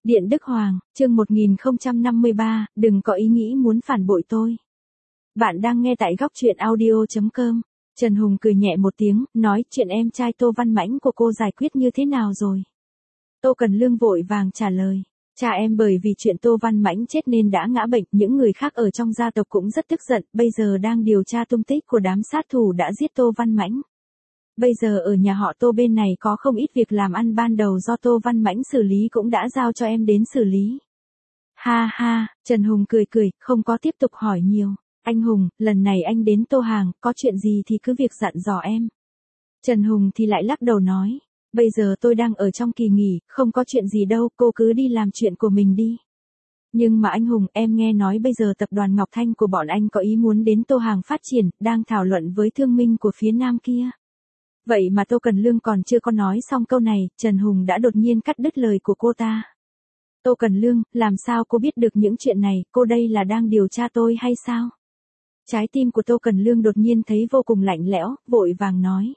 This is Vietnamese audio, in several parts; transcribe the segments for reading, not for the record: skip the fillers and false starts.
Điện Đức Hoàng, chương 1053, đừng có ý nghĩ muốn phản bội tôi. Bạn đang nghe tại góc truyện audio.com. Trần Hùng cười nhẹ một tiếng, nói chuyện em trai Tô Văn Mãnh của cô giải quyết như thế nào rồi? Tô Cần Lương vội vàng trả lời. Cha em bởi vì chuyện Tô Văn Mãnh chết nên đã ngã bệnh, những người khác ở trong gia tộc cũng rất tức giận, bây giờ đang điều tra tung tích của đám sát thủ đã giết Tô Văn Mãnh. Bây giờ ở nhà họ Tô bên này có không ít việc làm ăn ban đầu do Tô Văn Mãnh xử lý cũng đã giao cho em đến xử lý. Ha ha, Trần Hùng cười, không có tiếp tục hỏi nhiều. Anh Hùng, lần này anh đến Tô Hàng, có chuyện gì thì cứ việc dặn dò em. Trần Hùng thì lại lắc đầu nói, bây giờ tôi đang ở trong kỳ nghỉ, không có chuyện gì đâu, cô cứ đi làm chuyện của mình đi. Nhưng mà anh Hùng, em nghe nói bây giờ tập đoàn Ngọc Thanh của bọn anh có ý muốn đến Tô Hàng phát triển, đang thảo luận với thương minh của phía Nam kia. Vậy mà Tô Cần Lương còn chưa có nói xong câu này, Trần Hùng đã đột nhiên cắt đứt lời của cô ta. Tô Cần Lương, làm sao cô biết được những chuyện này, cô đây là đang điều tra tôi hay sao? Trái tim của Tô Cần Lương đột nhiên thấy vô cùng lạnh lẽo, vội vàng nói.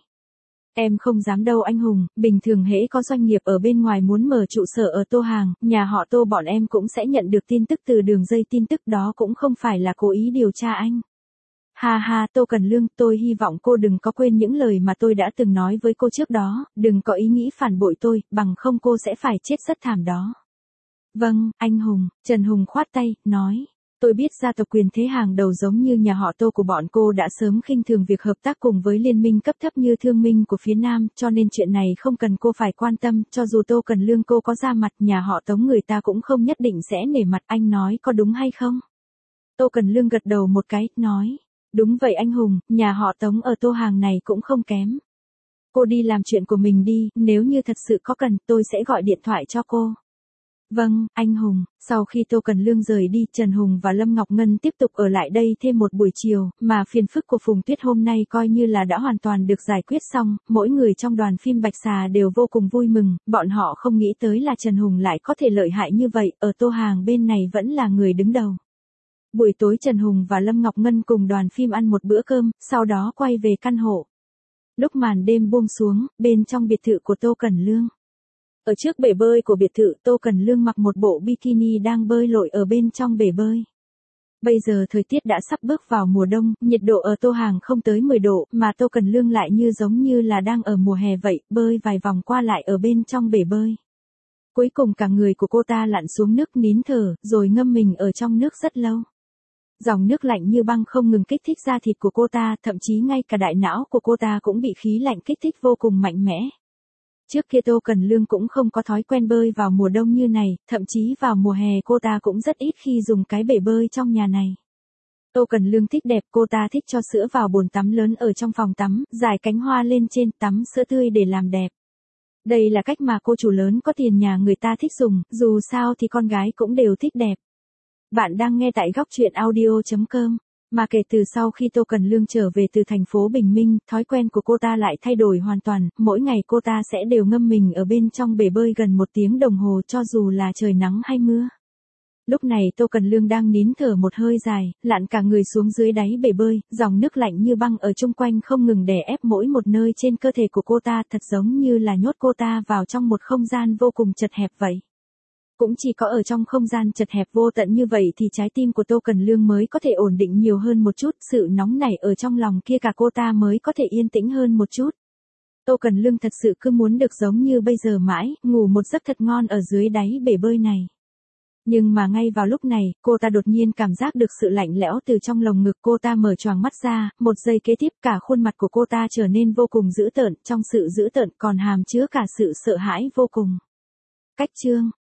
Em không dám đâu anh Hùng, bình thường hễ có doanh nghiệp ở bên ngoài muốn mở trụ sở ở Tô Hàng, nhà họ Tô bọn em cũng sẽ nhận được tin tức từ đường dây tin tức đó, cũng không phải là cố ý điều tra anh. Ha ha, Tô Cần Lương, tôi hy vọng cô đừng có quên những lời mà tôi đã từng nói với cô trước đó, đừng có ý nghĩ phản bội tôi, bằng không cô sẽ phải chết rất thảm đó. Vâng, anh Hùng, Trần Hùng khoát tay, nói. Tôi biết gia tộc quyền thế hàng đầu giống như nhà họ Tô của bọn cô đã sớm khinh thường việc hợp tác cùng với liên minh cấp thấp như thương minh của phía Nam, cho nên chuyện này không cần cô phải quan tâm, cho dù Tô Cần Lương cô có ra mặt, nhà họ Tống người ta cũng không nhất định sẽ nể mặt, anh nói có đúng hay không? Tô Cần Lương gật đầu một cái, nói. Đúng vậy anh Hùng, nhà họ Tống ở Tô Hàng này cũng không kém. Cô đi làm chuyện của mình đi, nếu như thật sự có cần, tôi sẽ gọi điện thoại cho cô. Vâng, anh Hùng, sau khi Tô Cần Lương rời đi, Trần Hùng và Lâm Ngọc Ngân tiếp tục ở lại đây thêm một buổi chiều, mà phiền phức của Phùng Tuyết hôm nay coi như là đã hoàn toàn được giải quyết xong, mỗi người trong đoàn phim Bạch Xà đều vô cùng vui mừng, bọn họ không nghĩ tới là Trần Hùng lại có thể lợi hại như vậy, ở Tô Hàng bên này vẫn là người đứng đầu. Buổi tối Trần Hùng và Lâm Ngọc Ngân cùng đoàn phim ăn một bữa cơm, sau đó quay về căn hộ. Lúc màn đêm buông xuống, bên trong biệt thự của Tô Cần Lương. Ở trước bể bơi của biệt thự, Tô Cần Lương mặc một bộ bikini đang bơi lội ở bên trong bể bơi. Bây giờ thời tiết đã sắp bước vào mùa đông, nhiệt độ ở Tô Hàng không tới 10 độ, mà Tô Cần Lương lại như giống như là đang ở mùa hè vậy, bơi vài vòng qua lại ở bên trong bể bơi. Cuối cùng cả người của cô ta lặn xuống nước nín thở, rồi ngâm mình ở trong nước rất lâu. Dòng nước lạnh như băng không ngừng kích thích da thịt của cô ta, thậm chí ngay cả đại não của cô ta cũng bị khí lạnh kích thích vô cùng mạnh mẽ. Trước kia Tô Cần Lương cũng không có thói quen bơi vào mùa đông như này, thậm chí vào mùa hè cô ta cũng rất ít khi dùng cái bể bơi trong nhà này. Tô Cần Lương thích đẹp, cô ta thích cho sữa vào bồn tắm lớn ở trong phòng tắm, rải cánh hoa lên trên, tắm sữa tươi để làm đẹp. Đây là cách mà cô chủ lớn có tiền nhà người ta thích dùng, dù sao thì con gái cũng đều thích đẹp. Bạn đang nghe tại góc truyện audio.com. Mà kể từ sau khi Tô Cần Lương trở về từ thành phố Bình Minh, thói quen của cô ta lại thay đổi hoàn toàn, mỗi ngày cô ta sẽ đều ngâm mình ở bên trong bể bơi gần 1 tiếng đồng hồ cho dù là trời nắng hay mưa. Lúc này Tô Cần Lương đang nín thở một hơi dài, lặn cả người xuống dưới đáy bể bơi, dòng nước lạnh như băng ở chung quanh không ngừng đè ép mỗi một nơi trên cơ thể của cô ta, thật giống như là nhốt cô ta vào trong một không gian vô cùng chật hẹp vậy. Cũng chỉ có ở trong không gian chật hẹp vô tận như vậy thì trái tim của Tô Cần Lương mới có thể ổn định nhiều hơn một chút, sự nóng nảy ở trong lòng kia cả cô ta mới có thể yên tĩnh hơn một chút. Tô Cần Lương thật sự cứ muốn được giống như bây giờ mãi, ngủ một giấc thật ngon ở dưới đáy bể bơi này. Nhưng mà ngay vào lúc này, cô ta đột nhiên cảm giác được sự lạnh lẽo từ trong lồng ngực, cô ta mở choàng mắt ra, một giây kế tiếp cả khuôn mặt của cô ta trở nên vô cùng dữ tợn, trong sự dữ tợn còn hàm chứa cả sự sợ hãi vô cùng. Cách chương